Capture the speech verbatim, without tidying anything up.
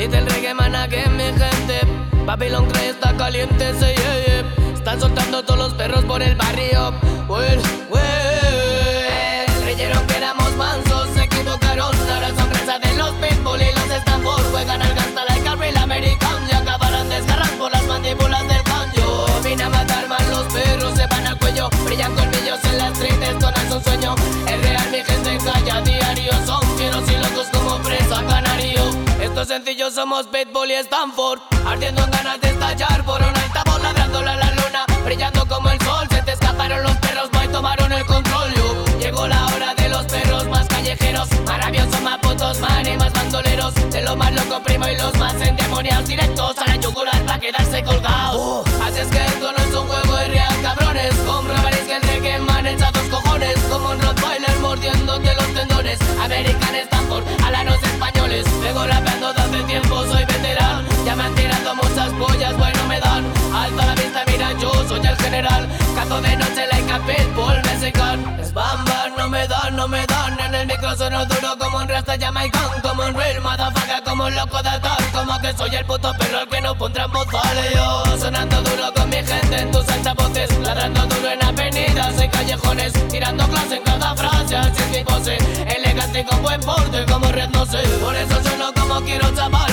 Dice el reggae mana que mi gente Babylon tres está caliente, sí, yeah, yeah. Están soltando todos los perros por el barrio. Well, well. Creyeron que éramos mansos, se equivocaron. Ahora son presas de los pitbull y los Stanford. Juegan al gangsta like a real American y acabarán desgarrados por las mandíbulas del canyo. Vine a matar mal, los perros se van al cuello. Brillan colmillos en las street, esto no es un sueño. Es real, mi gente calla diario. Son fieros y locos como presa canario. Estos sencillos somos Pitbull y Stanford, ardiendo en ganas de estallar por un altavoz, ladrándole a la luna, brillando como el sol. Se te escaparon los perros, boy, tomaron el control. Yo. Llegó la hora de los perros más callejeros, más rabiosos, más putos, man y más bandoleros. De lo más loco primo y los más endemoniados, directos a la yugular para quedarse colgados. Oh. Así es que esto no es un juego de real, cabrones. Comprobaréis que el reggae man echa dos cojones, como un Rottweiler mordiéndote los tendones. American Stanford, a la los españoles. Vengo rapeando de hace tiempo, soy veterano. Ya me han tirado muchas pollas, bueno me dan. Alto a la vista, mira, yo soy el general. Cazo de noche like a pitbull mexican. Es bamba, no me dan, no me dan. En el micro sueno duro como un rasta jamaican. Como un real motherfucker, como un loco de tal. Como que soy el puto perro al que no pondrán voz. Vale yo, sonando duro con mi gente en tus altavoces. Ladrando duro en avenidas y callejones. Tirando clase en cada frase, así es mi pose. Elegante con buen porte, como red no sé. Por eso sueno como quiero chaval.